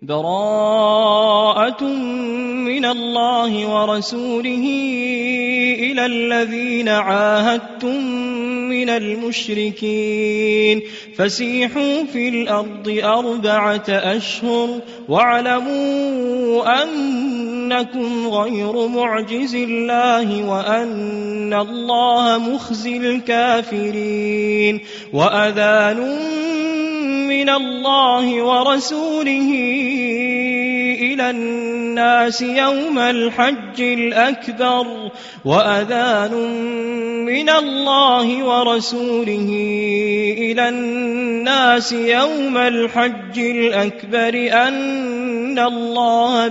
براءة من الله ورسوله إلى الذين عاهدتم من المشركين فسيحوا في الأرض 4 أشهر واعلموا أنكم غير معجز الله وأن الله مخزي الكافرين وأذان من الله ورسوله إلى الناس يوم الحج الأكبر وأذان من الله ورسوله إلى الناس يوم الحج الأكبر أن الله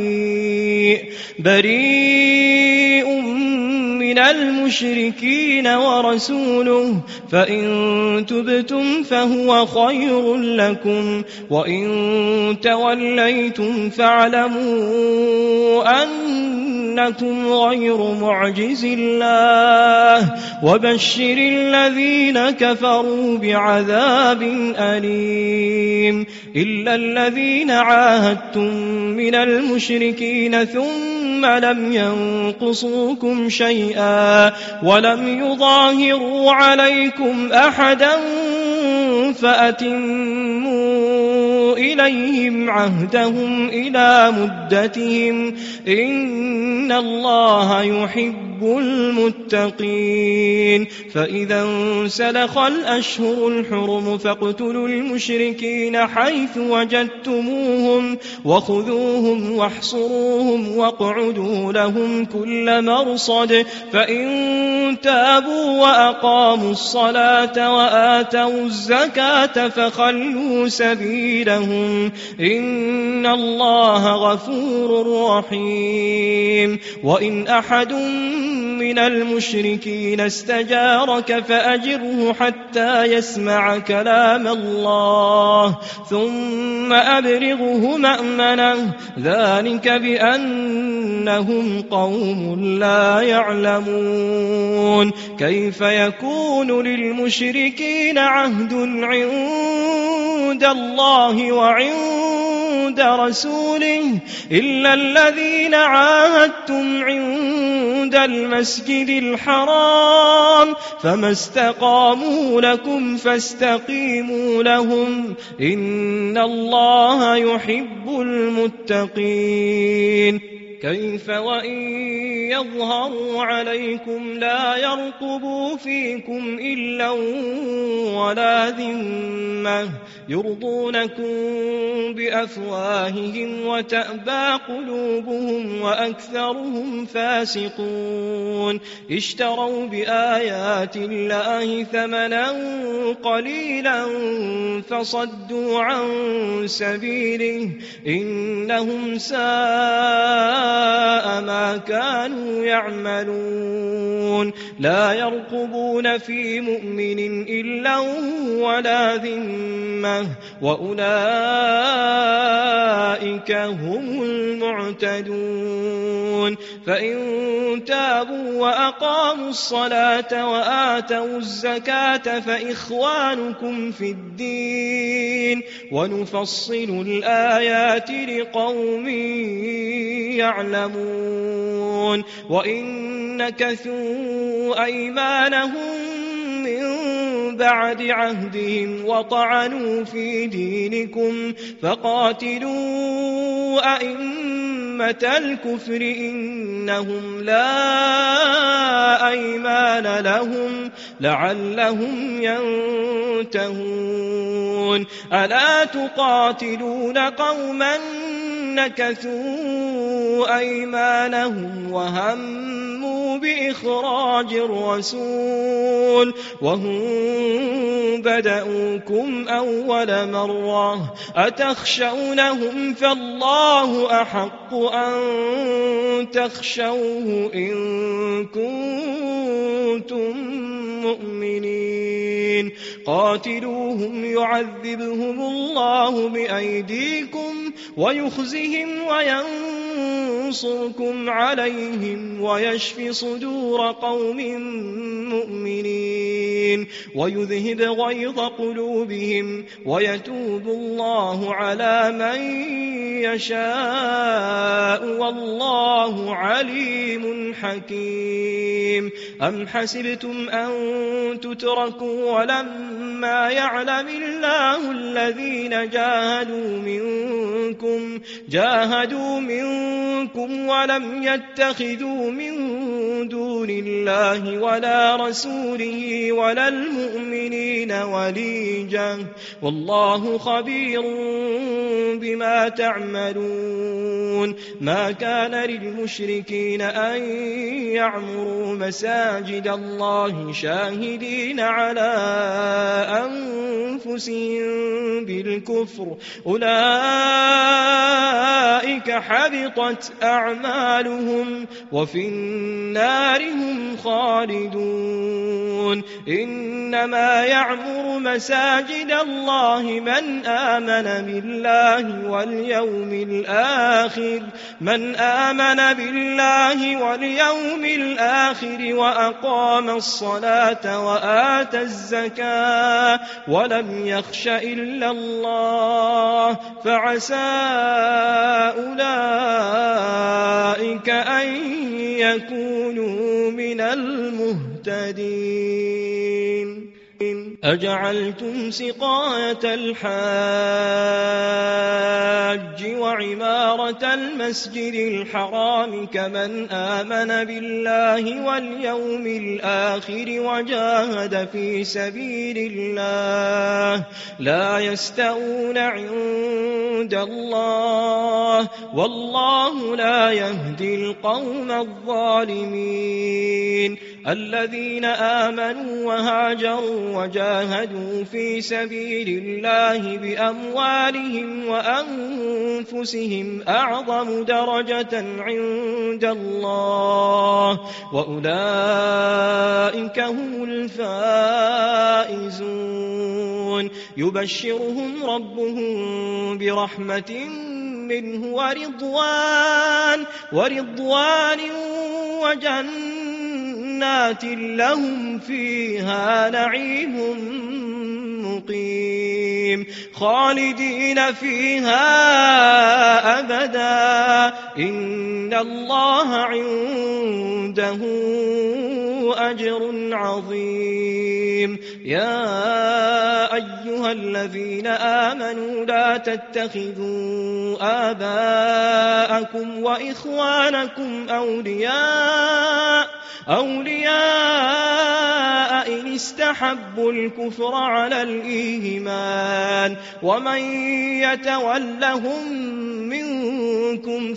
بريء من المشركين ورسوله فإن تبتم فهو خير لكم وإن توليتم فاعلموا أنكم غير معجز الله وبشر الذين كفروا بعذاب أليم إلا الذين عاهدتم من المشركين ثم لم ينقصوكم شيئا ولم يظاهروا عليكم أحدا فأتموا إليهم عهدهم إلى مدتهم إن الله يحب المتقين فإذا انسلخ الأشهر الحرم فاقتلوا المشركين حيث وجدتموهم وخذوهم واحصروهم واقعدوا لهم كل مرصد فإن تابوا وأقاموا الصلاة وآتوا الزكاة فخلوا سبيلهم إن الله غفور رحيم وإن أحد من المشركين استجارك فأجره حتى يسمع كلام الله ثم أبلغه مأمنه ذلك بأنهم قوم لا يعلمون كيف يكون للمشركين عهد عند الله وعند رسوله إلا الذين عاهدتم عند المسجد الحرام فما استقاموا لكم فاستقيموا لهم إن الله يحب المتقين كيف وإن يظهروا عليكم لا يرقبوا فيكم إلا ولا ذمة يرضونكم بأفواههم وتأبى قلوبهم وأكثرهم فاسقون اشتروا بآيات الله ثمنا قليلا فصدوا عن سبيله إنهم ساء ما كانوا يعملون لا يرقبون في مؤمن إلا ولا ذمة وأولئك هم المعتدون فإن تابوا وأقاموا الصلاة وآتوا الزكاة فإخوانكم في الدين ونفصل الآيات لقوم يعلمون وإن نكثوا أيمانهم من بعد عهدهم وطعنوا في دينكم فقاتلوا أئمة الكفر إنهم لا أيمان لهم لعلهم ينتهون ألا تقاتلون قوما نكثوا أيمانهم وهموا بإخراج الرسول وهم بدأوكم أول مرة أتخشونهم فالله أحق أن تخشوه إن كنتم مؤمنين قاتلوهم يعذبهم الله بأيديكم ويخزهم وينصركم عليهم ويشفي صدور قوم مؤمنين ويذهب غيظ قلوبهم ويتوب الله على من يشاء والله عليم حكيم. أم حسبتم أن تتركوا ولما يعلم الله الذين جاهدوا منكم ولم يتخذوا من دون الله ولا رسوله ولا المؤمنين وليجا والله خبير بما تعملون. ما كان للمشركين أن يعمروا مساجد الله شاهدين على أنفسهم بالكفر أولئك حبطت أعمالهم وفي النار هم خالدون. إنما يعمر مساجد الله من آمن بالله واليوم الآخر وأقام الصلاة وآتى الزكاة ولم يخش إلا الله فعسى أولئك أن يكونوا من المهتدين. أجعلتم سقاية الحاج وعمارة المسجد الحرام كمن آمن بالله واليوم الآخر وجاهد في سبيل الله لا يستوون عند الله والله لا يهدي القوم الظالمين. الذين آمنوا وهاجروا وجاهدوا في سبيل الله بأموالهم وأنفسهم أعظم درجة عند الله وأولئك هم الفائزون. يبشرهم ربهم برحمة منه ورضوان وجنات لهم فيها نعيم مقيم خالدين فيها أبدا إن الله عنده أجر عظيم. يا أيها الذين آمنوا لا تتخذوا آباءكم وإخوانكم أولياء إن استحبوا الكفر على الإيمان ومن يتولهم منكم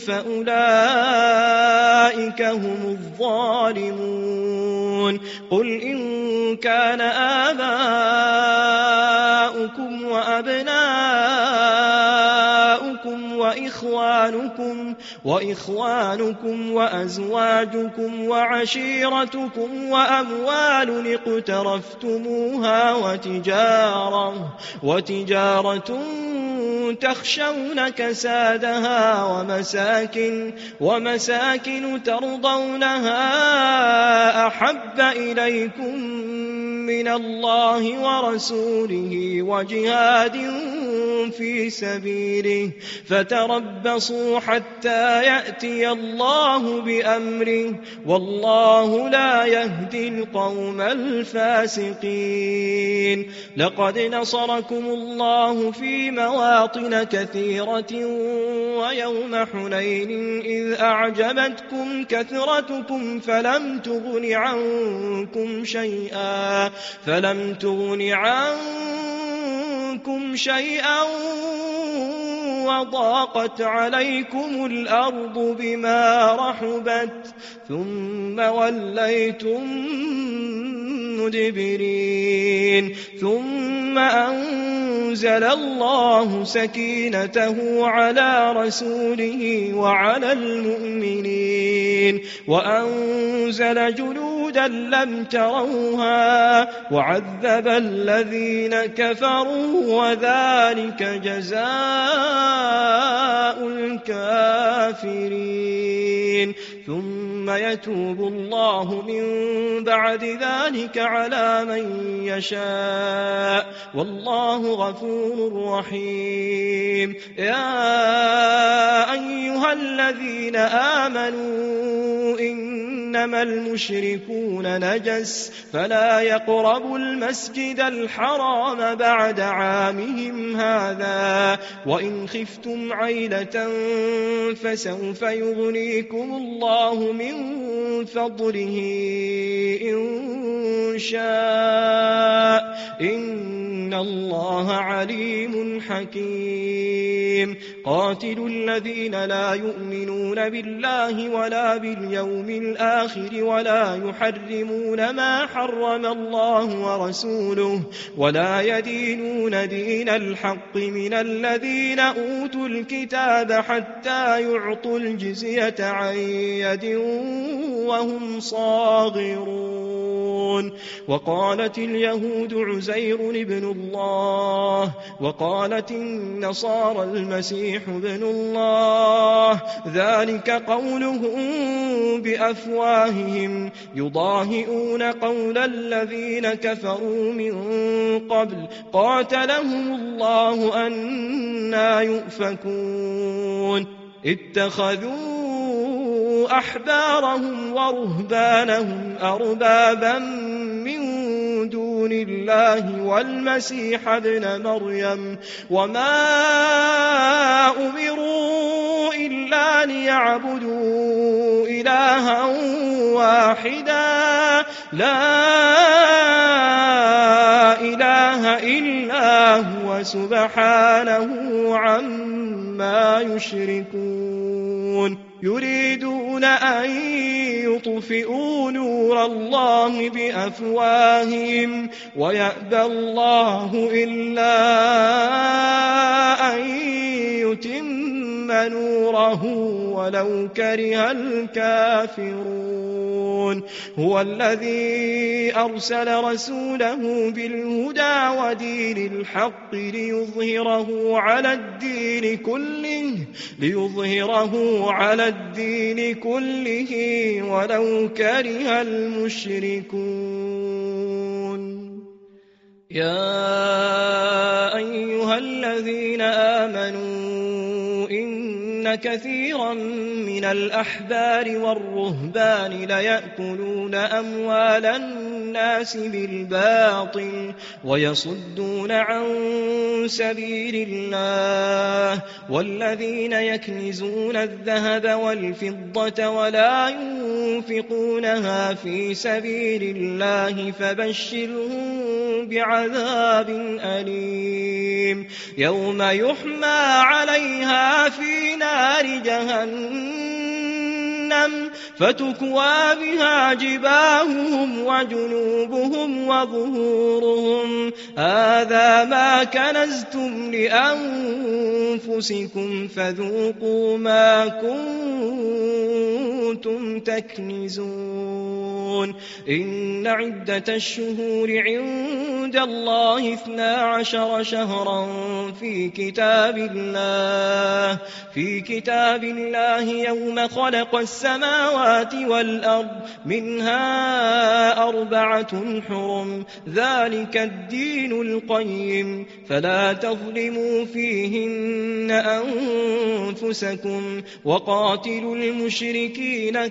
فأولئك هم الظالمون. قل إن كان آباؤكم وأبناؤكم وإخوانكم وأزواجكم وعشيرتكم وأموال اقترفتموها وتجارة تخشون كسادها ومساكن ترضونها أحب إليكم من الله ورسوله وجهاد في سبيله فتربصوا حتى يأتي الله بأمره والله لا يهدي القوم الفاسقين. لقد نصركم الله في مواطن كثيرة ويوم حنين إذ أعجبتكم كثرتكم فلم تغن عنكم شيئا وضاقت عليكم الأرض بما رحبت ثم وليتم مدبرين. ثم أنزل الله سكينته على رسوله وعلى المؤمنين وأنزل جنودا لم تروها وعذب الذين كفروا وذلك جزاء الكافرين. ثم يتوب الله من بعد ذلك على من يشاء والله غفور رحيم. يا الذين آمنوا إنما المشركون نجس فلا يقربوا المسجد الحرام بعد عامهم هذا وإن خفتم عيلة فسوف يغنيكم الله من فضله إن شاء إن الله عليم حكيم قاتلوا الذين لا يؤمنون بالله ولا باليوم الآخر ولا يحرمون ما حرم الله ورسوله ولا يدينون دين الحق من الذين أوتوا الكتاب حتى يعطوا الجزية عن يد وهم صاغرون وقالت اليهود عزير ابن الله وقالت النصارى المسيح ابن الله ذلك قولهم بأفواههم يضاهئون قول الذين كفروا من قبل قاتلهم الله أنى يؤفكون اتخذوا أحبارهم ورهبانهم أربابا من دون الله والمسيح ابن مريم وما أمروا إلا ليعبدوا إلها واحدا لا إله إلا هو سبحانه عما يشركون يريدون أن يطفئوا نور الله بأفواههم ويأبى الله إلا أن يتم نوره ولو كره الكافرون هو الذي أرسل رسوله بالهدى ودين الحق ليظهره على الدين كله ولو كره المشركون يا أيها الذين آمنوا إن كثيرا من الأحبار والرهبان ليأكلون أموال الناس بالباطل ويصدون عن سبيل الله والذين يكنزون الذهب والفضة ولا ينفقونها في سبيل الله فبشرهم بعذاب أليم يوم يحمى عليها في نار جهنم فتكوى بها جباههم وجنوبهم وظهورهم هذا ما كنزتم لأنفسكم فذوقوا ما كنتم تكنزون إن عدة الشهور عند الله 12 شهرا في كتاب الله يوم خلق السماوات والأرض منها 4 حرم ذلك الدين القيم فلا تظلموا فيهن أنفسكم وقاتلوا المشركين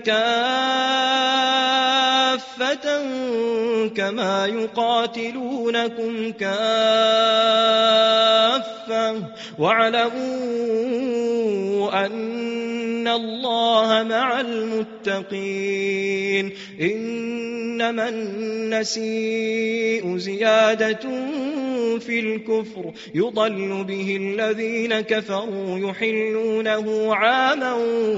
كافة كما يقاتلونكم كافة واعلموا أن الله مع المتقين إنما النسيء زيادة في الكفر يضل به الذين كفروا يحلونه عاما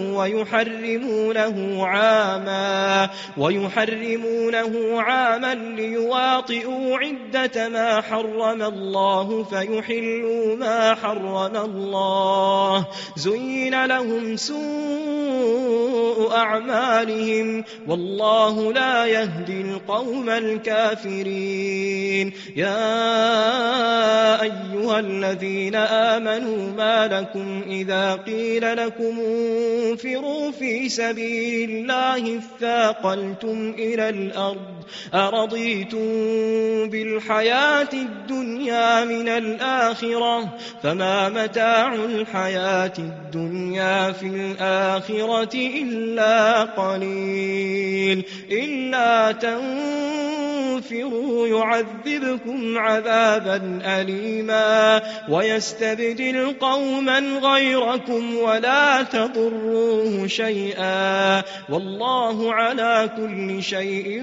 ويحرمونه عاما ليواطئوا عدة ما حرم الله فيحلوا ما حرم الله زين لهم سوء أعمالهم والله لا يهدي القوم الكافرين يا أيها الذين آمنوا ما لكم إذا قيل لكم انفروا في سبيل الله اثاقلتم إلى الأرض أرضيتم بالحياة الدنيا من الآخرة فما متاع الحياة الدنيا في الآخرة إلا قليل إلا تنفروا يعذبكم عذابا أليما ويستبدل قوما غيركم ولا تضروه شيئا والله على كل شيء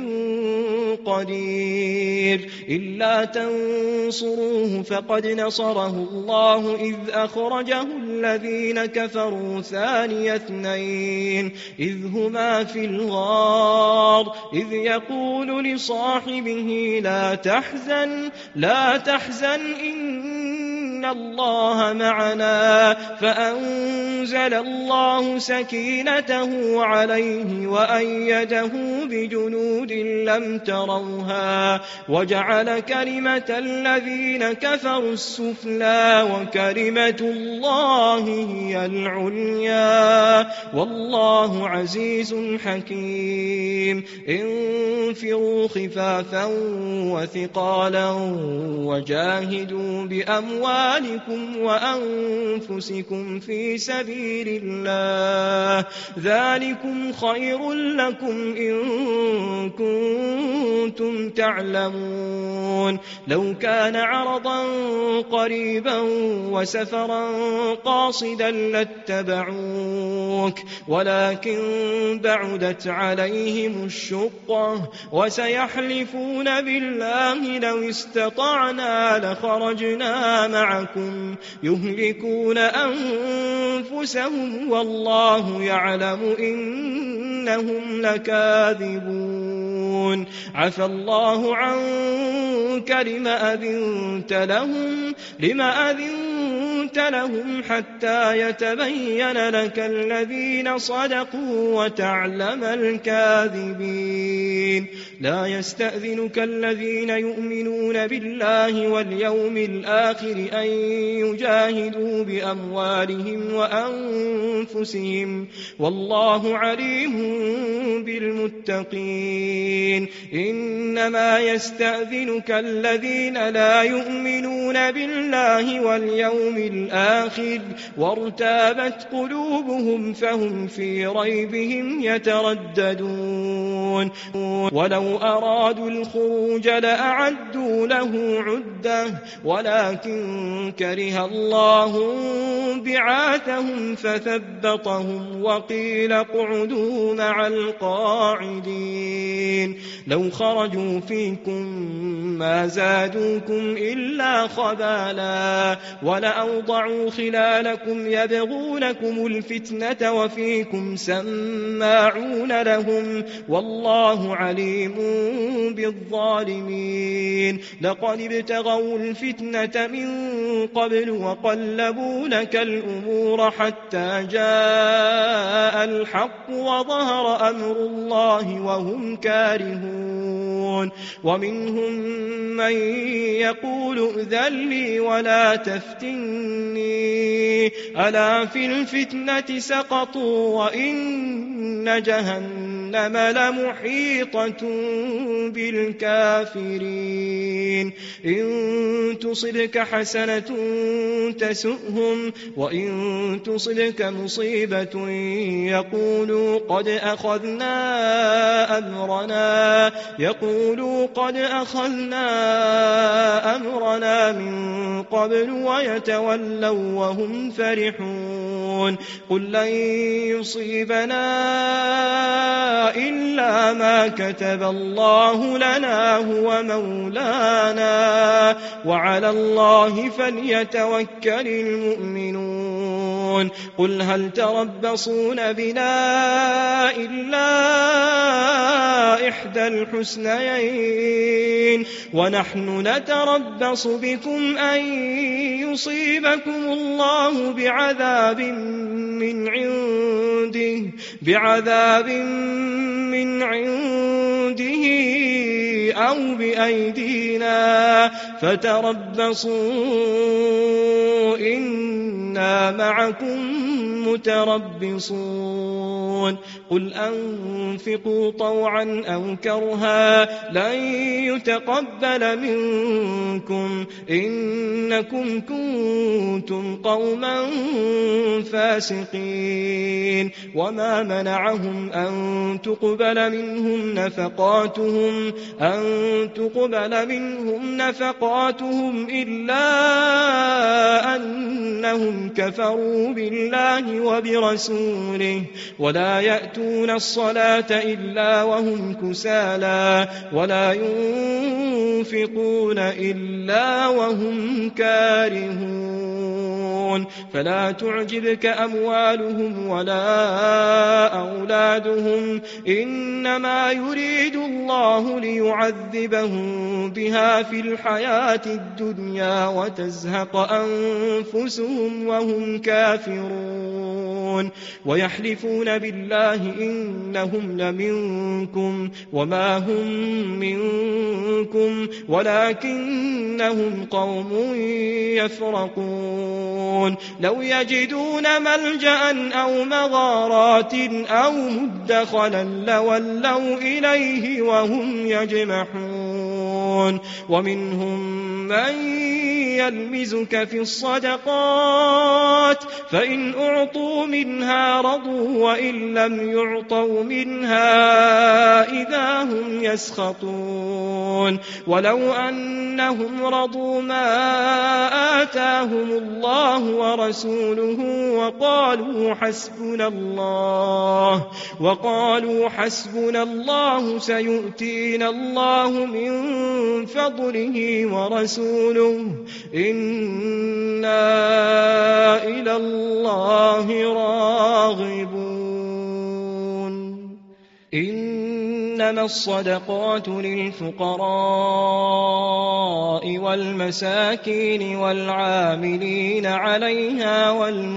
قدير إلا تنصروه فقد نصره الله إذ أخرجه الذين كفروا ثاني اثنين إذ هما في الغار إذ يقول لصاحبه لا تحزن إن الله معنا فأنزل الله سكينته عليه وأيده بجنود لم تروها وجعل كلمة الذين كفروا السفلى وكلمة الله هي العليا والله عزيز حكيم انفروا خفافا وثقالا وجاهدوا بأموالكم وأنفسكم في سبيل الله ذلكم خير لكم إن كنتم تعلمون لو كان عرضا قريبا وسفرا قاصدا لاتبعوك ولكن بعدت عليهم الشقة وسيحلفون بالله لو استطعنا لخرجنا معكم يهلكون أنفسهم والله يعلم إنهم لكاذبون عفى الله عنك لما أذنت لهم حتى يتبين لك الذين صدقوا وتعلم الكاذبين لا يستأذنك الذين يؤمنون بالله واليوم الآخر أن يجاهدوا بأموالهم وأنفسهم والله عليم بالمتقين إنما يستأذنك الذين لا يؤمنون بالله واليوم الآخر وارتابت قلوبهم فهم في ريبهم يترددون ولو أرادوا الخروج لأعدوا له عدة ولكن كره الله بعاثهم فثبطهم وقيل اقعدوا مع القاعدين لو خرجوا فيكم ما زادوكم إلا خبالا ولأوضعوا خلالكم يبغونكم الفتنة وفيكم سماعون لهم والله عليم بالظالمين لقد ابتغوا الفتنة من قبل وقلبوا لك الأمور حتى جاء الحق وظهر أمر الله وهم كارهون ومنهم من يقول ائذن لي ولا تفتني ألا في الفتنة سقطوا وإن جهنم لمحيطة بالكافرين إن تصبك حسنة تسؤهم وإن تصبك مصيبة يقولوا قد أخذنا أمرنا من قبل ويتولوا وهم فرحون قل لن يصيبنا إلا ما كتب الله لنا هو مولانا وعلى الله فليتوكل المؤمنون قل هل تربصون بنا إلا إحدى الحسنيين ونحن نتربص بكم أن يصيبكم الله بعذاب من عنده أو بأيدينا فتربصوا إنا معكم متربصون قل أنفقوا طوعا أو كرها لن يتقبل منكم إنكم كنتم قوما فاسقين وما منعهم أن تقبل منهم نفقاتهم إلا أنهم كفروا بالله وبرسوله ولا يأتون الصلاة إلا وهم كسالى ولا ينفقون إلا وهم كارهون فلا تعجبك أموالهم ولا أولادهم إنما يريد الله ليعذبهم بها في الحياة الدنيا وتزهق أنفسهم وهم كافرون ويحلفون بالله إنهم لمنكم وما هم منكم ولكنهم قوم يفرقون لو يجدون ملجأ أو مغارات أو مدخلا لولوا إليه وهم يجمحون ومنهم من يلمزك في الصدقات فإن أعطوا منها رضوا وإن لم يعطوا منها إذا هم يسخطون ولو أنهم رضوا ما آتاهم الله ورسوله وقالوا حسبنا الله سيؤتينا الله من فضله ورسوله إنا إلى الله راغبون إنما الصدقات للفقراء والمساكين والعاملين عليها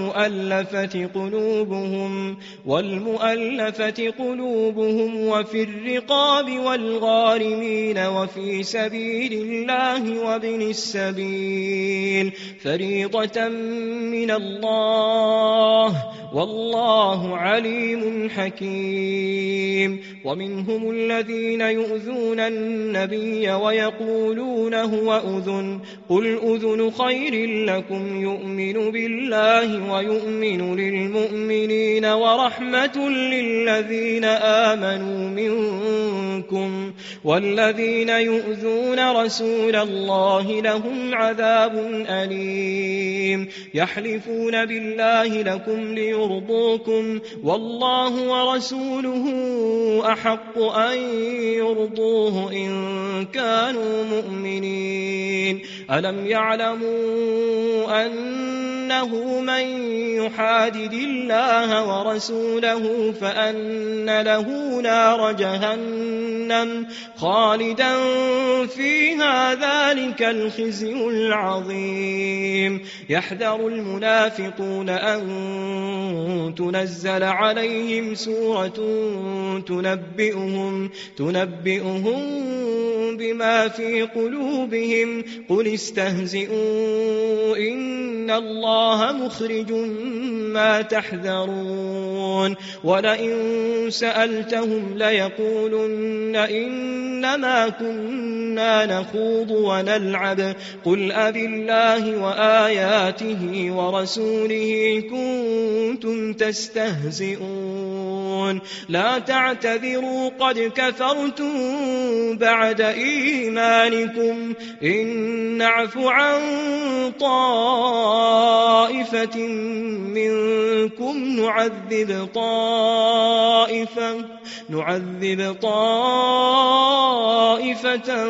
والمؤلفة قلوبهم وفي الرقاب والغارمين وفي سبيل الله وابن السبيل فريضة من الله والله عليم حكيم ومنهم الذين يؤذون النبي ويقولون هو أذن قل أذن خير لكم يؤمن بالله ويؤمن للمؤمنين ورحمة للذين آمنوا منكم والذين يؤذون رسول الله لهم عذاب أليم يحلفون بالله لكم ليرضوكم والله ورسوله أحق أن يرضوه إن كانوا مؤمنين ألم يعلموا أنه من يحادد الله ورسوله فأن له نار جهنم خالدا فيها ذلك الخزي العظيم يحذر المنافقون أن تنزل عليهم سورة تنبئهم بما في قلوبهم قل استهزئوا إن الله مخرج ما تحذرون ولئن سألتهم ليقولن إنما كنا نخوض ونلعب قل أبالله وآياته ورسوله كنتم تستهزئون لا تعتذروا قد كفرتم بعد إيمانكم إن نعف عن طائفة منكم نعذب طائفة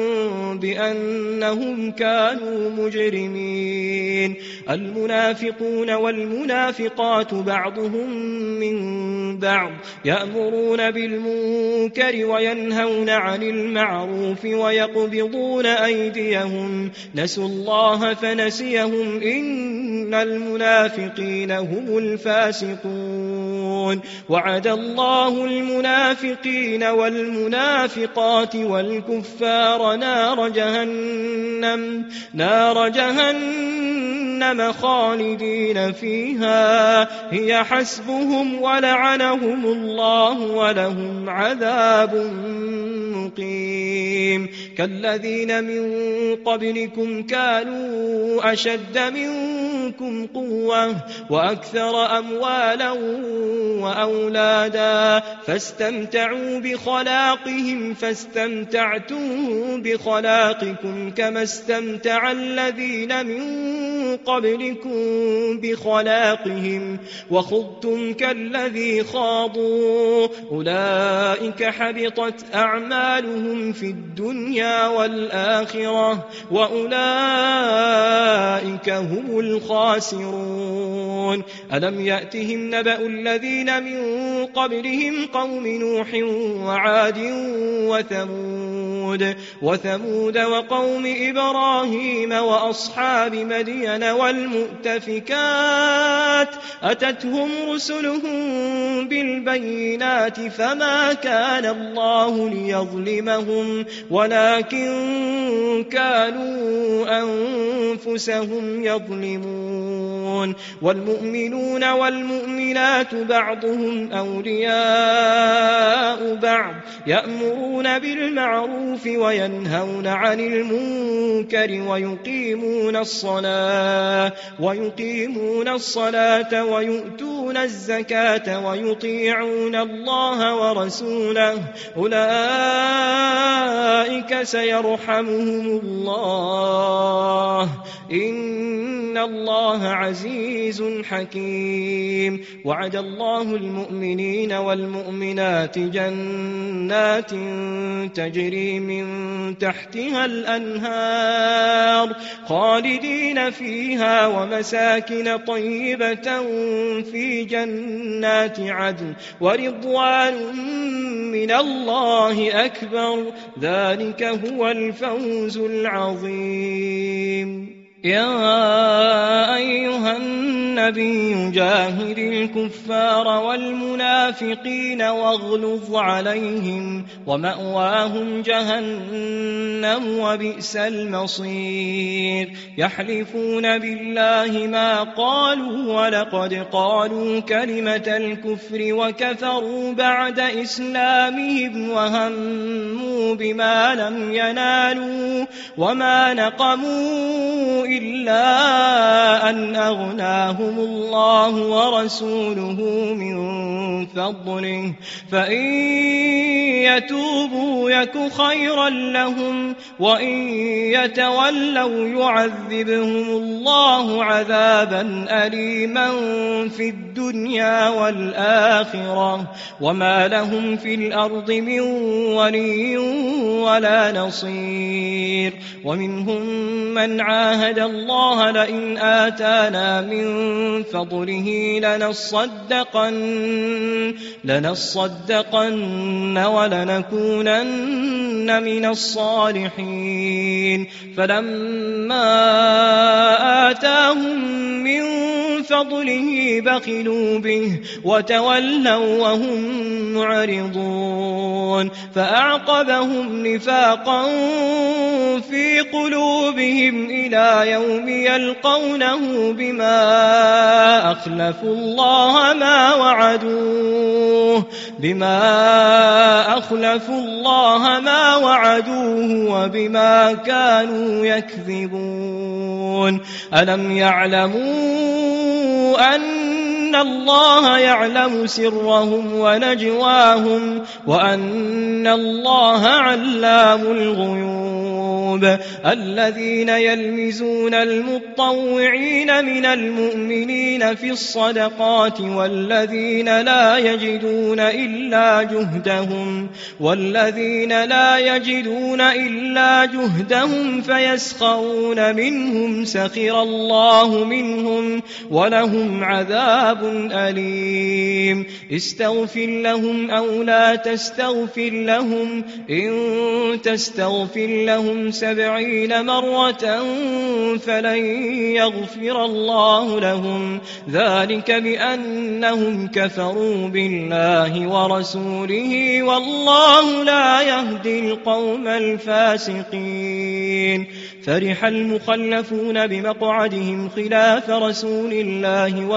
بأنهم كانوا مجرمين المنافقون والمنافقات بعضهم من بعض يأمرون بالمنكر وينهون عن المعروف ويقبضون أيديهم نسوا الله فنسيهم إن المنافقين هم الفاسقون وعد الله المنافقين والمنافقات والكفار نار جهنم خالدين فيها هي حسبهم ولعنهم الله ولهم عذاب مقيم كالذين من قبلكم كانوا أشد منكم قوة وأكثر أموالا وأولادا فاستمتعوا بخلاقهم فاستمتعتم بخلاقكم كما استمتع الذين من قبلكم بخلاقهم وخضتم كالذي خاضوا أولئك حبطت أعمالهم في الدنيا والآخرة وأولئك هم الخاسرون ألم يأتهم نبأ الذين من قبلهم قوم نوح وعاد وثمود وقوم إبراهيم وأصحاب مدين والمؤتفكات أتتهم رسلهم بالبينات فما كان الله ليظلمهم ولكن كانوا أنفسهم يظلمون والمؤمنون والمؤمنات بعضهم أولياء بعض يأمرون بالمعروف وينهون عن المنكر ويقيمون الصلاة ويؤتون الزكاة ويطيعون الله ورسوله أولئك سيرحمهم الله إن الله عزيز حكيم وعد الله المؤمنين والمؤمنات جنات تجري من تحتها الأنهار خالدين فيها ومساكن طيبة في جنات عدن ورضوان من الله أكبر ذلك هو الفوز العظيم يا أيها النبي جاهد الكفار والمنافقين واغلظ عليهم ومأواهم جهنم وبئس المصير يحلفون بالله ما قالوا ولقد قالوا كلمة الكفر وكفروا بعد إسلامهم وهموا بما لم ينالوا وما نقموا إلا أن أغناهم الله ورسوله من فضله فإن يتوبوا يك خيرا لهم وإن يتولوا يعذبهم الله عذابا أليما في الدنيا والآخرة وما لهم في الأرض من ولي ولا نصير ومنهم من عاهد الله لئن آتانا من فضله لنصدقن ولنكونن من الصالحين فلما آتاهم من فضله بخلوا به وتولوا وهم معرضون فأعقبهم نفاقا في قلوبهم إلى يوم يلقونه بما أخلفوا الله ما وعدوه وبما كانوا يكذبون ألم يعلموا أن الله يعلم سرهم ونجواهم وأن الله علام الغيوب الذين يلمزون المطوعين من المؤمنين في الصدقات والذين لا يجدون إلا جهدهم فيسخرون منهم سخر الله منهم ولهم عذاب أليم استغفر لهم أو لا تستغفر لهم إن تستغفر لهم 70 70 مرة فلن يغفر الله لهم، ذلك بأنهم كفروا بالله ورسوله والله لا يهدي القوم الفاسقين. فرح المخلفون بمقعدهم خلاف رسول الله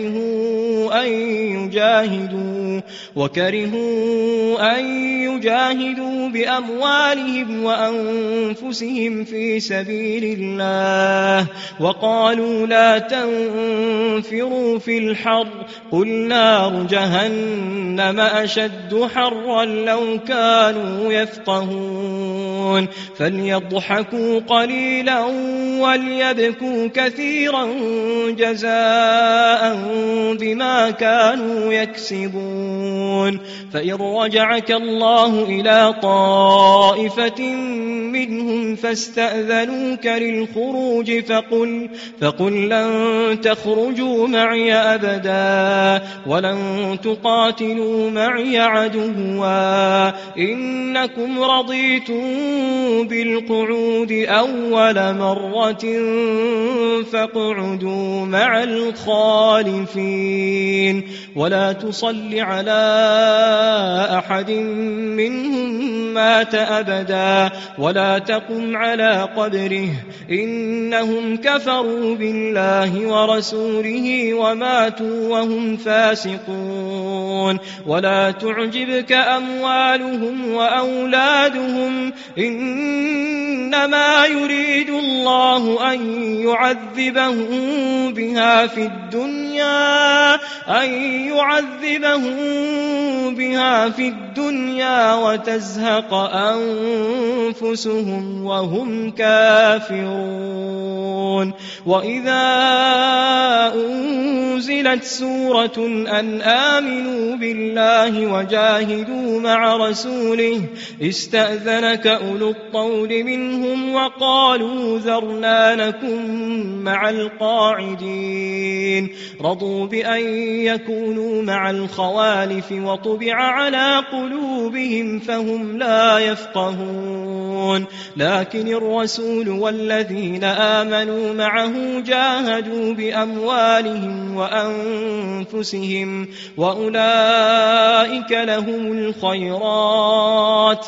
وكرهوا أن يجاهدوا بأموالهم وأنفسهم في سبيل الله، وقالوا لا تنفروا في الحر قل نار جهنم أشد حرا لو كانوا يفقهون. فليضحكوا قليلا وليبكوا كثيرا جزاء بما كانوا يكسبون. فإن رجعك الله إلى طائفة منهم فاستأذنوك للخروج فقل لن تخرجوا معي أبدا ولن تقاتلوا معي عدوا إنكم رضيتم بالقعود أول مرة فاقعدوا مع الخالفين. ولا تصل على أحد منهم مات أبدا ولا تقم على قبره إنهم كفروا بالله ورسوله وماتوا وهم فاسقون. ولا تعجبك أموالهم وأولادهم إنما يريد الله أن يعذبهم بها في الدنيا وتزهق أنفسهم وهم كافرون. وإذا أنزلت سورة أن آمنوا بالله وجاهدوا مع رسوله استأذنك أولو الطول منهم وقالوا ذرنا نكن مع القاعدين. رضوا بأن يكونوا مع الخوالف وطبع على قلوبهم فهم لا يفقهون. لكن الرسول والذين آمنوا معه جاهدوا بأموالهم وأنفسهم وأولئك لهم الخيرات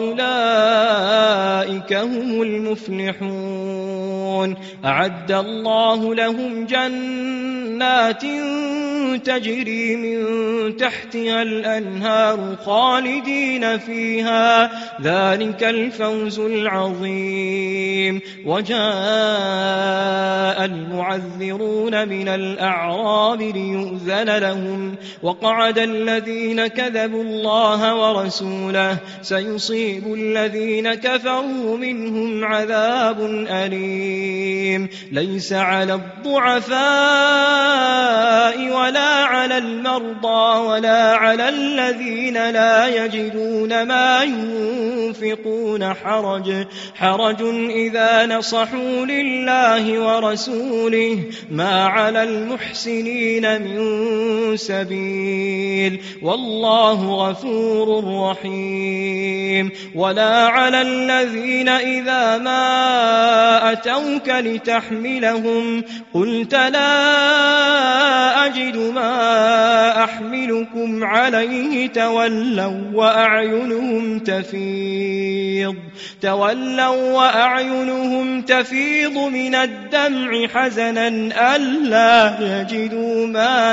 وأولئك هم المفلحون. أعد الله لهم جنات تجري من تحتها الأنهار خالدين فيها ذلك الفوز العظيم. وجاء المعذرون من الأعراب ليؤذن لهم وقعد الذين كذبوا الله ورسوله سيصيب الذين كفروا منهم عذاب أليم. ليس على الضعفاء ولا على المرضى ولا على الذين لا يجدون ما ينفقون حرج إذا نصحوا لله ورسوله ما على المحسنين من سبيل والله غفور رحيم. ولا على الذين إذا ما أتوك لتحملهم قلت لا أجد ما أحملكم عليه تولوا وأعينهم تفيض من الدمع حزنا ألا يجدوا ما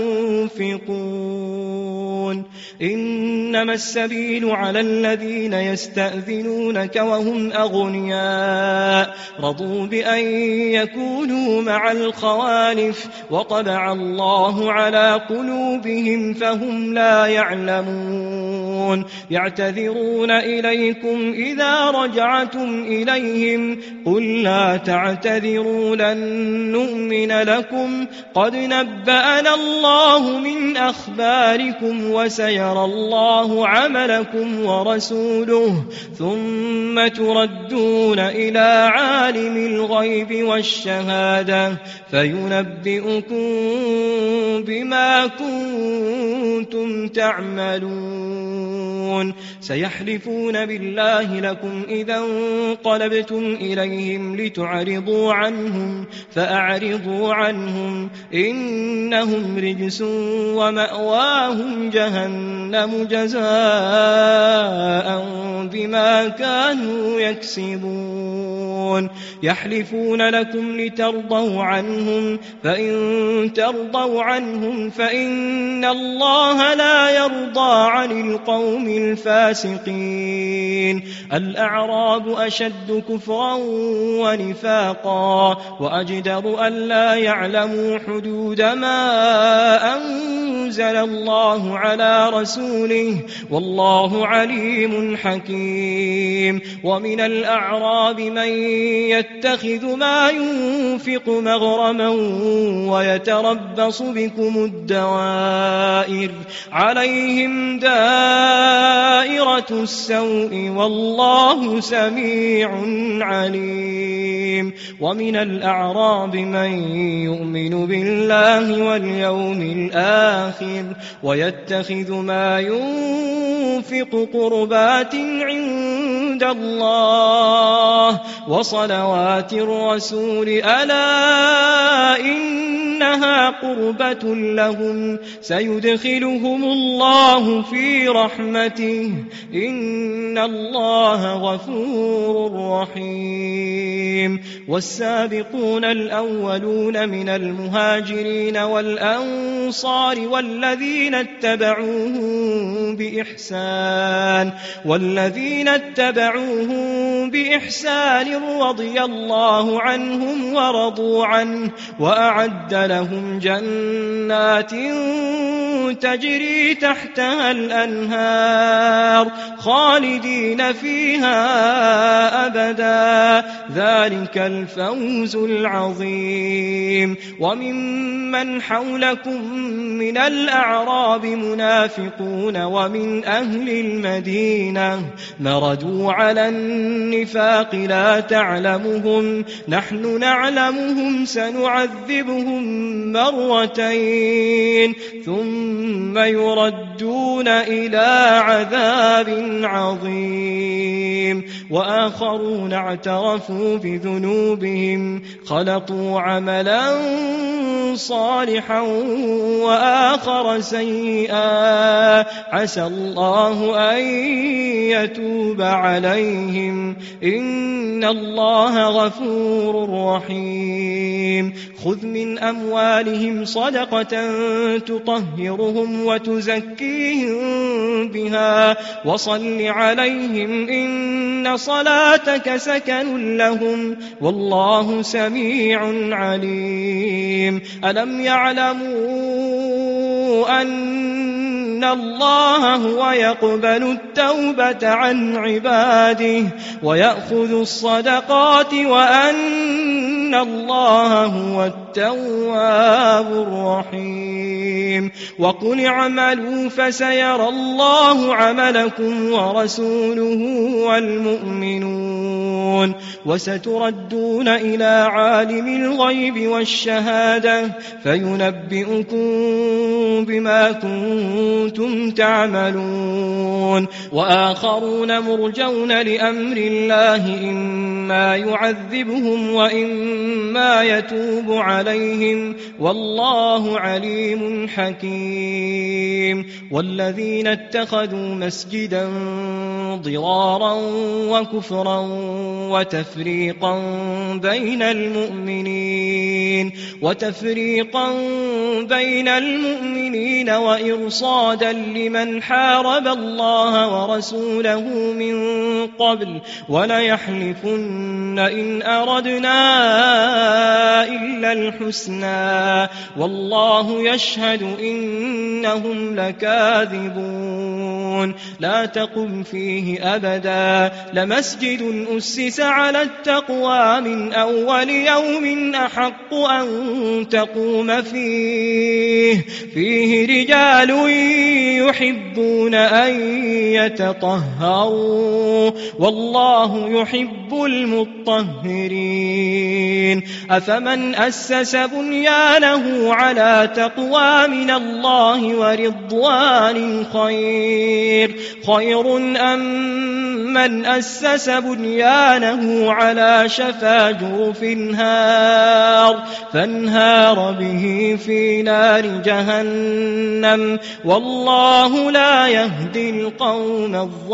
ينفقون. إنما السبيل على الذين يستأذنونك وهم أغنياء رضوا بأن يكونوا مع الخوالف وطبع الله على قلوبهم فهم لا يعلمون. يعتذرون إليكم إذا رجعتم إليهم قل لا تعتذروا لن نؤمن لكم قد نبأنا الله من أخباركم وسيرى الله الله عملكم ورسوله ثم تردون إلى عالم الغيب والشهادة فينبئكم بما كنتم تعملون سيحلفون بالله لكم إذا انقلبتم إليهم لتعرضوا عنهم فأعرضوا عنهم إنهم رجس ومأواهم جهنم جزاء بما كانوا يكسبون يحلفون لكم لترضوا عنهم فإن ترضوا عنهم فإن الله لا يرضى عن القوم الفاسقين الأعراب أشد كفرا ونفاقا وأجدر ألا يعلموا حدود ما أنزل الله على رسوله والله عليم حكيم ومن الأعراب من يتخذ ما ينفق مغرما ويتربص بكم الدوائر عليهم دائرة السوء والله سميع عليم ومن الأعراب من يؤمن بالله واليوم الآخر ويتخذ ما ينفق قربات عند الله وصلوات الرسول ألا إنها قربة لهم سيدخلهم الله في رحمته إن الله غفور رحيم والسابقون الأولون من المهاجرين والأنصار والذين اتبعوهم بإحسان رضي الله عنهم ورضوا عنه وأعد لهم جنات تجري تحتها الأنهار خالدين فيها أبدا ذلك الفوز العظيم وممن حولكم من الأعراب منافقون ومن أهل المدينة مردوا على النفاق لا تعلمهم نحن نعلمهم سنعذبهم مرتين ثم يردون إلى عذاب عظيم وآخرون اعترفوا بذنوبهم خلطوا عملا صالحا وآخر سيئا عسى الله أن يتوب عليهم إن الله غفور رحيم خذ من أموالهم صدقة تطهرهم وتزكيهم بها وصل عليهم إن صلاتك سكن لهم والله سميع عليم ألم يعلموا أن الله هو يقبل التوبة عن عباده ويأخذ الصدقات وأن الله هو التواب الرحيم وقل اعملوا فسيرى الله عملكم ورسوله والمؤمنون وستردون إلى عالم الغيب والشهادة فينبئكم بما كنتم تعملون وآخرون مرجون لأمر الله إما يعذبهم وإما يتوب عليهم والله عليم حكيم والذين اتخذوا مسجدا ضرارا وكفرا وتفريقا بين المؤمنين وإرصادا لمن حارب الله ورسوله من قبل وليحلفن إن أردنا إلا الحسنى والله يشهد إنهم لكاذبون لا تقم فيه أبدا لمسجد أسس على التقوى من أول يوم أحق أن تقوم فيه رجال يحبون أن يتطهروا والله يحب المطهرين أفمن أسس بنيانه على تقوى من الله ورضوان خير أم من أسس بنيانه على شفا جرف فانهار به في نار جهنم والله لا يهدي القوم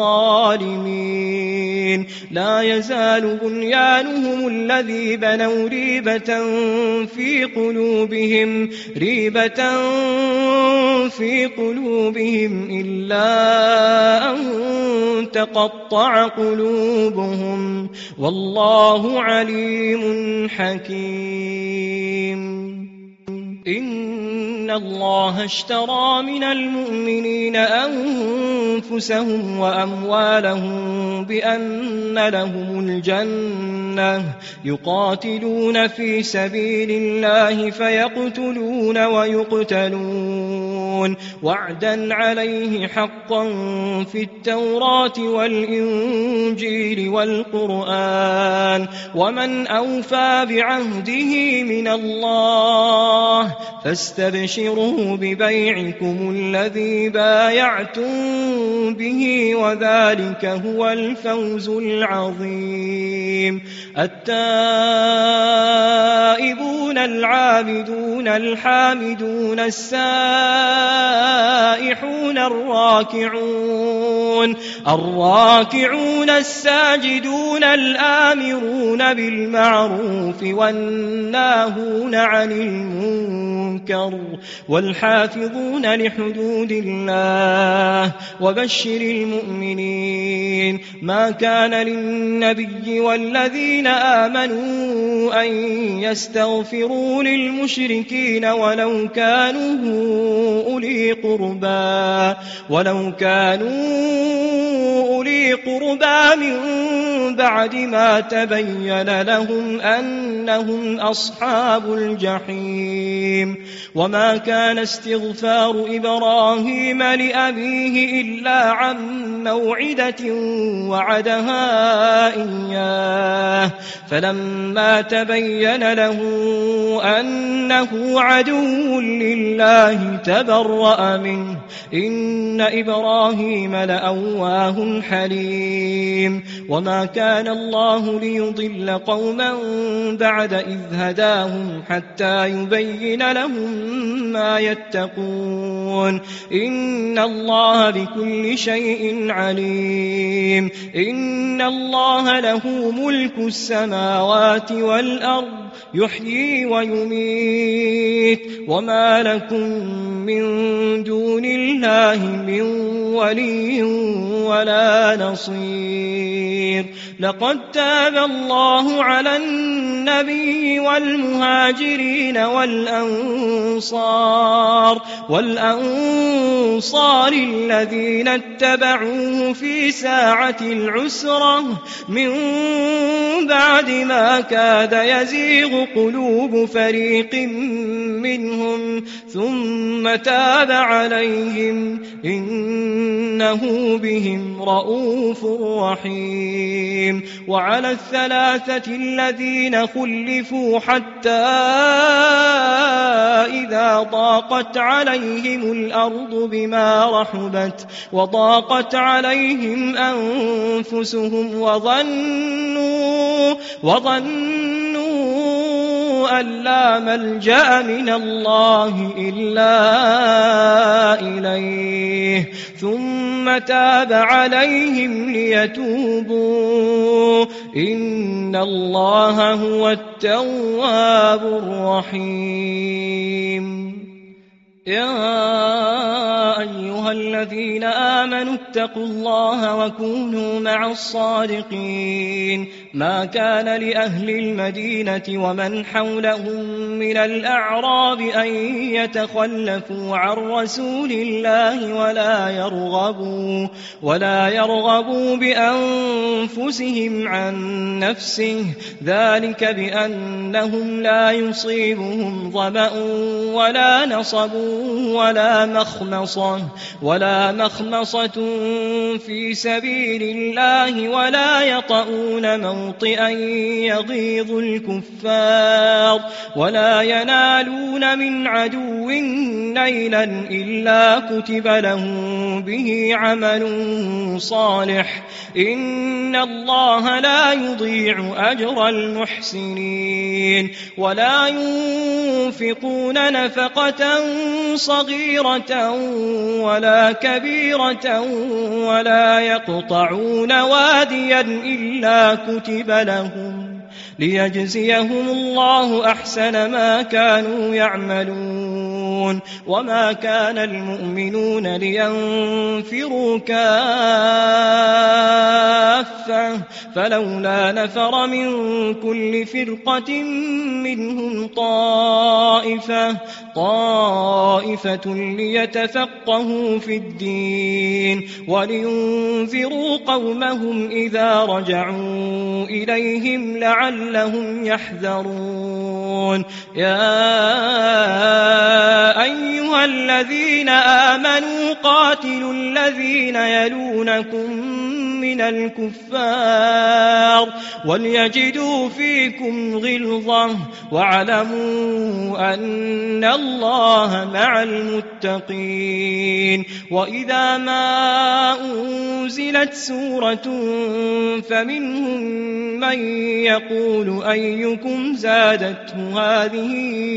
الظالمين لا يزال بنيانهم الذي بنوا ريبة في قلوبهم إلا أن تقطع قلوبهم والله عليم حكيم إن الله اشترى من المؤمنين أنفسهم وأموالهم بأن لهم الجنة يقاتلون في سبيل الله فيقتلون ويقتلون وعدا عليه حقا في التوراة والإنجيل والقرآن ومن أوفى بعهده من الله فاستبشروا ببيعكم الذي بايعتم به وذلك هو الفوز العظيم التائبون العابدون الحامدون السائحون الراكعون الساجدون الآمرون بالمعروف والناهون عن المنكر والحافظون لحدود الله وبشر المؤمنين ما كان للنبي والذين آمنوا أن يستغفروا للمشركين ولو كانوا أولي قربى من بعد ما تبين لهم أنهم أصحاب الجحيم وما كان استغفار إبراهيم لأبيه إلا عن موعدة وعدها إياه فلما تبين له أنه عدو لله تبرأ منه إن إبراهيم لأواه حليم وما كان الله ليضل قوما بعد إذ هداهم حتى يبين لهم ما يتقون إن الله بكل شيء عليم إن الله له ملك السماوات والأرض يحيي ويميت وما لكم من دون الله من ولي ولا نصير لقد تاب الله على النبي والمهاجرين والأنصار الذين اتبعوه في ساعة العسرة من بعد ما كاد يزيغ قلوب فريق منهم ثم تاب عليهم إنه بهم رؤوف رحيم وعلى الثلاثة الذين خلفوا حتى إذا ضاقت عليهم الأرض بما رحبت وضاقت عليهم أنفسهم وظنوا أن لا ملجأ من الله إلا إليه ثم تاب عليهم ليتوبوا إن الله هو التواب الرحيم يا أيها الذين آمنوا اتقوا الله وكونوا مع الصادقين ما كان لأهل المدينة ومن حولهم من الأعراب أن يتخلفوا عن رسول الله ولا يرغبوا بأنفسهم عن نفسه ذلك بأنهم لا يصيبهم ظمأ ولا نصب ولا مخمصة في سبيل الله ولا يطؤون موطئا يغيظ الكفار ولا ينالون من عدو نيلا إلا كتب لهم به عمل صالح إن الله لا يضيع أجر المحسنين ولا ينفقون نفقة صغيرة ولا كبيرة ولا يقطعون واديا إلا كتب لهم ليجزيهم الله أحسن ما كانوا يعملون وما كان المؤمنون لينفروا كافة فلولا نفر من كل فرقة منهم طائفة ليتفقهوا في الدين ولينذروا قومهم إذا رجعوا إليهم لعلهم يحذرون يا أيها الذين آمنوا قاتلوا الذين يلونكم من الكفار وليجدوا فيكم غلظة واعلموا أن الله مع المتقين وإذا ما أنزلت سورة فمنهم من يقول أيكم زادته هذه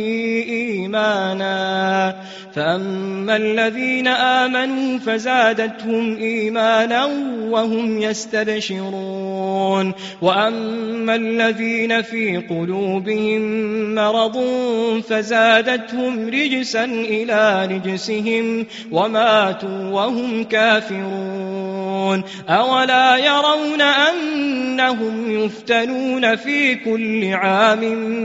إيمانا فأما الذين آمنوا فزادتهم إيمانا وهم يستبشرون وأما الذين في قلوبهم مرض فزادتهم رجسا إلى رجسهم وماتوا وهم كافرون أولا يرون أنهم يفتنون في كل عام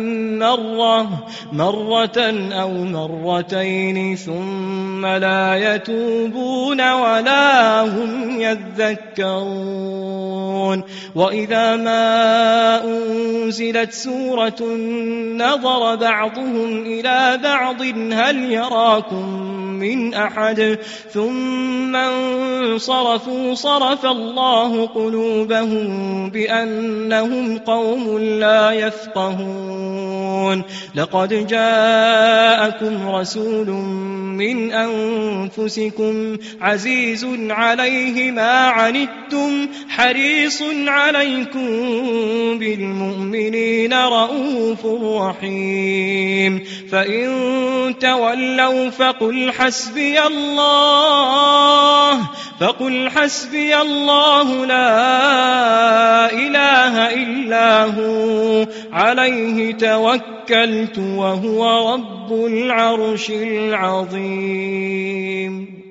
مرة أو مرتين ثم لا يتوبون ولا هم يذكرون وإذا ما أنزلت سورة نظر بعضهم إلى بعض هل يراكم من أحد ثم انصرفوا صرف الله قلوبهم بأنهم قوم لا يفقهون لقد جاءكم رسول من أنفسكم عزيز عليه ما عنتم حريص عليكم بالمؤمنين رؤوف رحيم فإن تولوا فقل حسبي الله لا إله إلا هو عليه توكلت وهو رب العرش العظيم